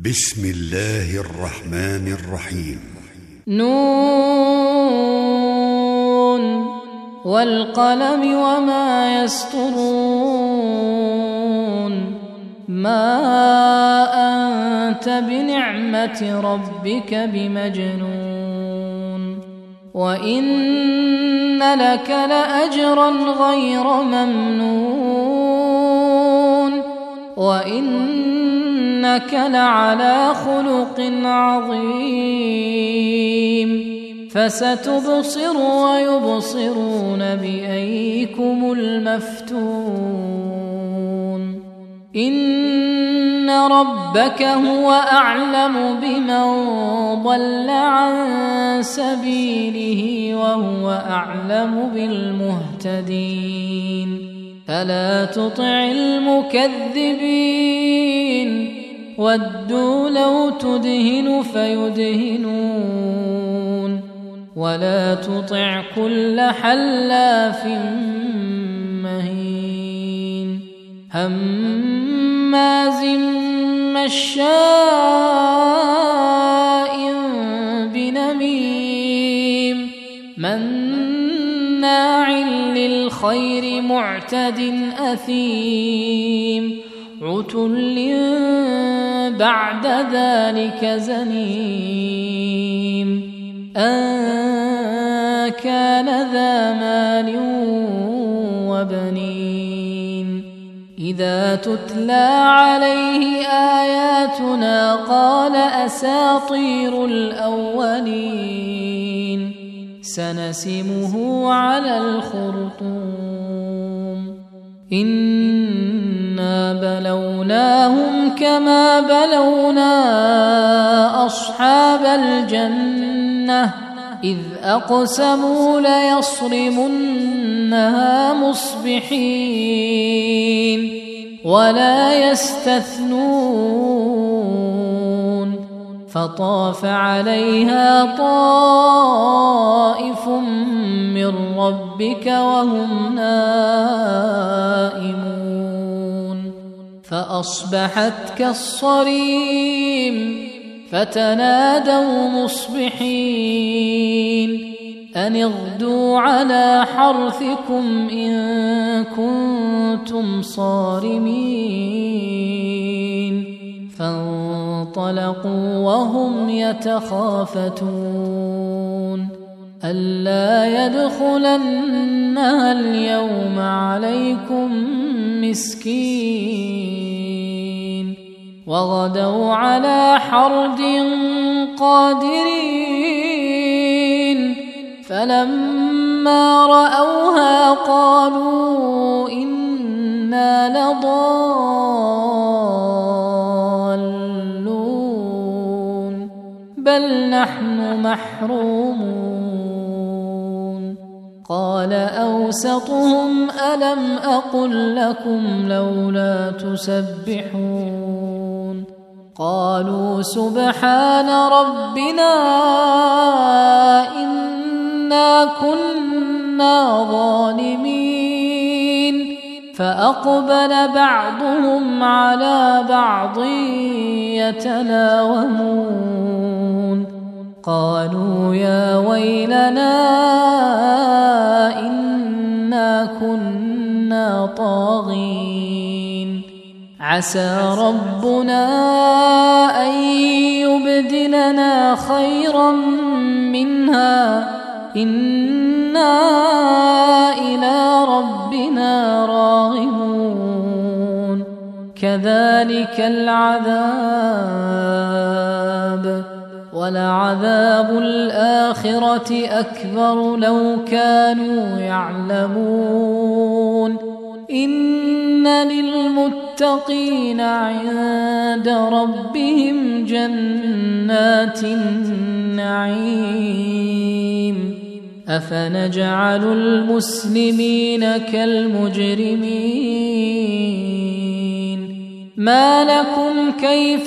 بسم الله الرحمن الرحيم. نون والقلم وما يسطرون ما أنت بنعمة ربك بمجنون وإن لك لأجرا غير ممنون وإنك لعلى خلق عظيم فستبصر ويبصرون بأيكم المفتون إن ربك هو أعلم بمن ضل عن سبيله وهو أعلم بالمهتدين فلا تطع المكذبين ودوا لو تدهن فيدهنون ولا تطع كل حلاف مهين هماز مشاء بنميم مناع للخير معتد أثيم عتل بعد ذلك زنيم أن كان ذا مال وبنين إذا تتلى عليه آياتنا قال أساطير الأولين سنسمه على الخرطوم إنا بلوناهم كما بلونا أصحاب الجنة إذ أقسموا ليصرمنها مصبحين ولا يستثنون فطاف عليها طائف من ربك وهم نائمون فأصبحت كالصريم فتنادوا مصبحين أن اغدوا على حرثكم إن كنتم صارمين فانطلقوا وهم يتخافتون ألا يدخلنها اليوم عليكم مسكين وغدوا على حرد قادرين فلما رأوها قالوا إنا لضالون بل نحن محرومون قال أوسطهم ألم أقل لكم لولا تسبحون قالوا سبحان ربنا إنا كنا ظالمين فأقبل بعضهم على بعض يتلاومون قالوا يا ويلنا إنا كنا طاغين عسى ربنا أن يبدلنا خيرا منها إنا إلى ربنا راغبون كذلك العذاب ولعذاب الآخرة أكبر لو كانوا يعلمون إن للمتقين عند ربهم جنات النعيم أفنجعل المسلمين كالمجرمين ما لكم كيف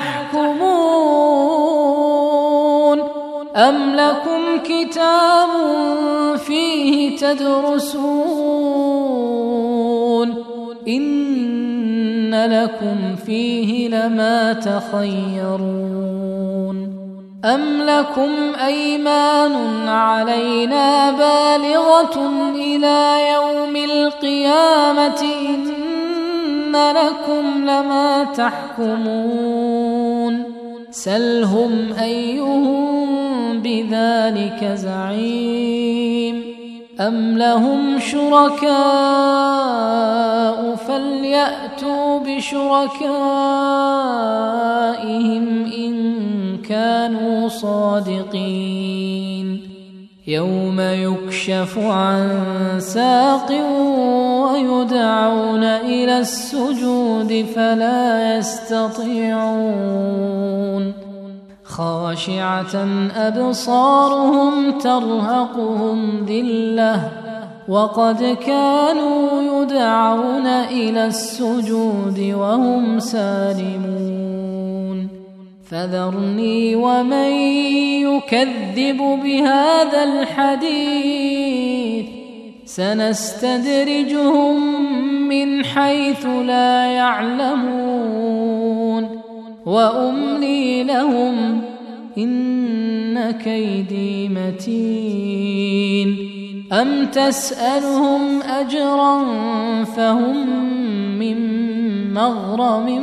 تحكمون أم لكم كتاب فيه تدرسون إن لكم فيه لما تخيرون أم لكم أيمان علينا بالغة إلى يوم القيامة إن لكم لما تحكمون سلهم أيهم بذلك زعيم أم لهم شركاء فليأتوا بشركائهم إن كانوا صادقين يوم يكشف عن ساق ويدعون إلى السجود فلا يستطيعون خاشعة أبصارهم ترهقهم ذلة وقد كانوا يدعون إلى السجود وهم سالمون فذرني ومن يكذب بهذا الحديث سنستدرجهم من حيث لا يعلمون وأملي لهم إن كيدي متين أم تسألهم أجرا فهم من مغرم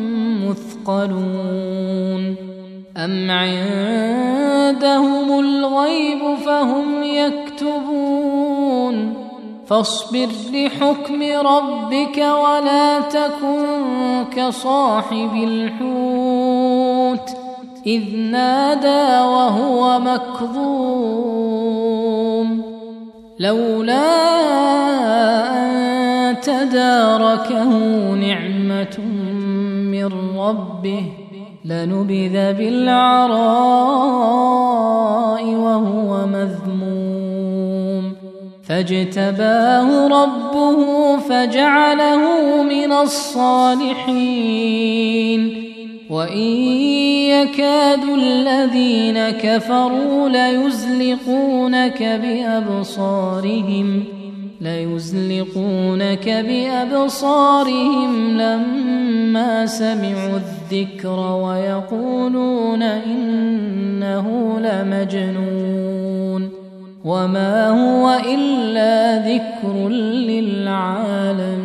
مثقلون أم عندهم الغيب فهم يكتبون فاصبر لحكم ربك ولا تكن كصاحب الحوت إذ نادى وهو مكظوم لولا أن تداركه نعمة من ربه لنبذ بالعراء وهو مذموم فاجتباه ربه فجعله من الصالحين وإن يكاد الذين كفروا ليزلقونك بأبصارهم لما سمعوا الذكر ويقولون إنه لمجنون وما هو إلا ذكر للعالمين.